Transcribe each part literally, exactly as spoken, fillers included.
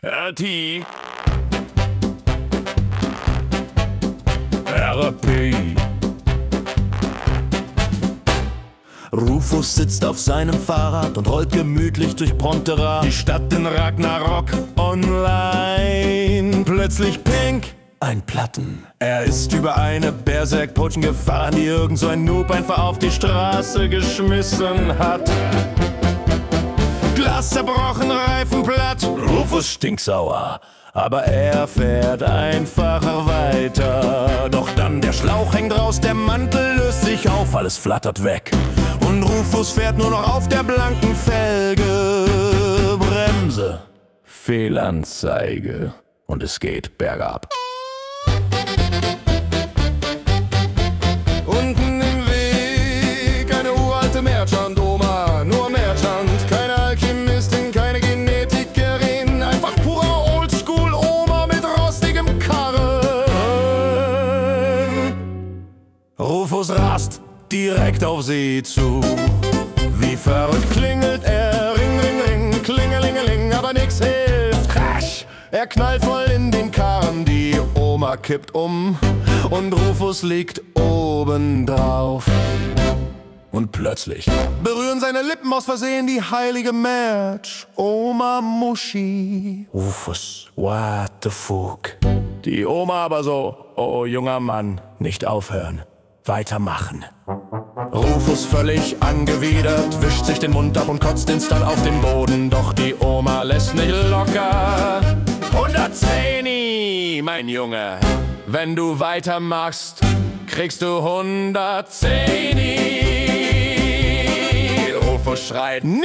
R T. R P. Rufus sitzt auf seinem Fahrrad und rollt gemütlich durch Pontera. Die Stadt in Ragnarok online. Plötzlich pink, ein Platten. Er ist über eine Berserk-Putschen gefahren, die irgend so ein Noob einfach auf die Straße geschmissen hat. Glas zerbrochen, Reifen platt. Rufus stinksauer, aber er fährt einfach weiter. Doch dann der Schlauch hängt raus, der Mantel löst sich auf, alles flattert weg. Und Rufus fährt nur noch auf der blanken Felge. Bremse, Fehlanzeige. Und es geht bergab. Unten im Weg eine uralte Merchant-Oma, nur Merchant, keine Alchemistin, keine Genetikerin, einfach purer Oldschool-Oma mit rostigem Karren. Rufus rast direkt auf sie zu. Wie verrückt klingelt er, ring, ring, ring, klingelingeling, aber nix hilft. Crash! Er knallt voll in den Karren, die Oma kippt um und Rufus liegt obendrauf. Und plötzlich berühren seine Lippen aus Versehen die heilige Match. Oma Muschi. Rufus, what the fuck? Die Oma aber so: oh, junger Mann, Nicht aufhören, weitermachen. Rufus völlig angewidert, wischt sich den Mund ab und kotzt instant auf den Boden. Doch die Oma lässt nicht locker. hundertzehn, mein Junge, wenn du weitermachst, kriegst du hundertzehn. Rufus schreit: Nein!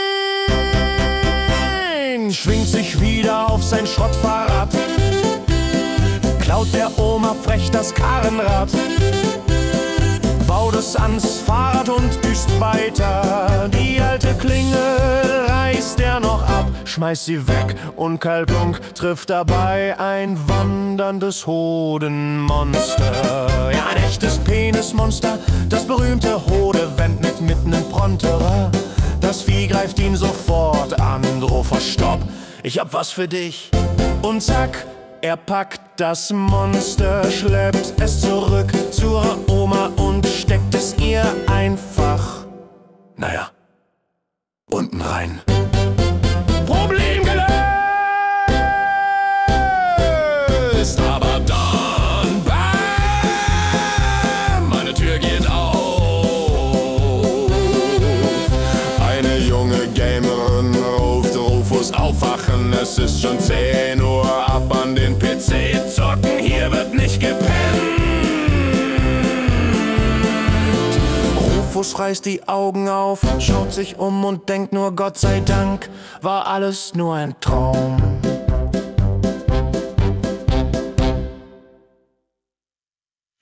Schwingt sich wieder auf sein Schrottfahrrad, klaut der Oma frech das Karrenrad, baut es ans Fahrrad und düst weiter. Die alte Klingel reißt er noch ab, schmeißt sie weg und Kalplunk trifft dabei ein wanderndes Hodenmonster. Ja, ein echtes Penismonster, das berühmte Hodewend mit mitten in Pontera. Das Vieh greift ihn sofort an. Rufus, stopp, ich hab was für dich. Und zack, er packt das Monster, schleppt es zurück zur Oma und steckt es ihr einfach, naja, unten rein. Problem gelöst! Aber dann, bam, meine Tür geht auf. Eine junge Gamerin ruft Rufus: aufwachen, es ist schon zehn Uhr, ab an den P C zocken, hier wird nicht gepennt. Rufus reißt die Augen auf, schaut sich um und denkt nur: Gott sei Dank war alles nur ein Traum.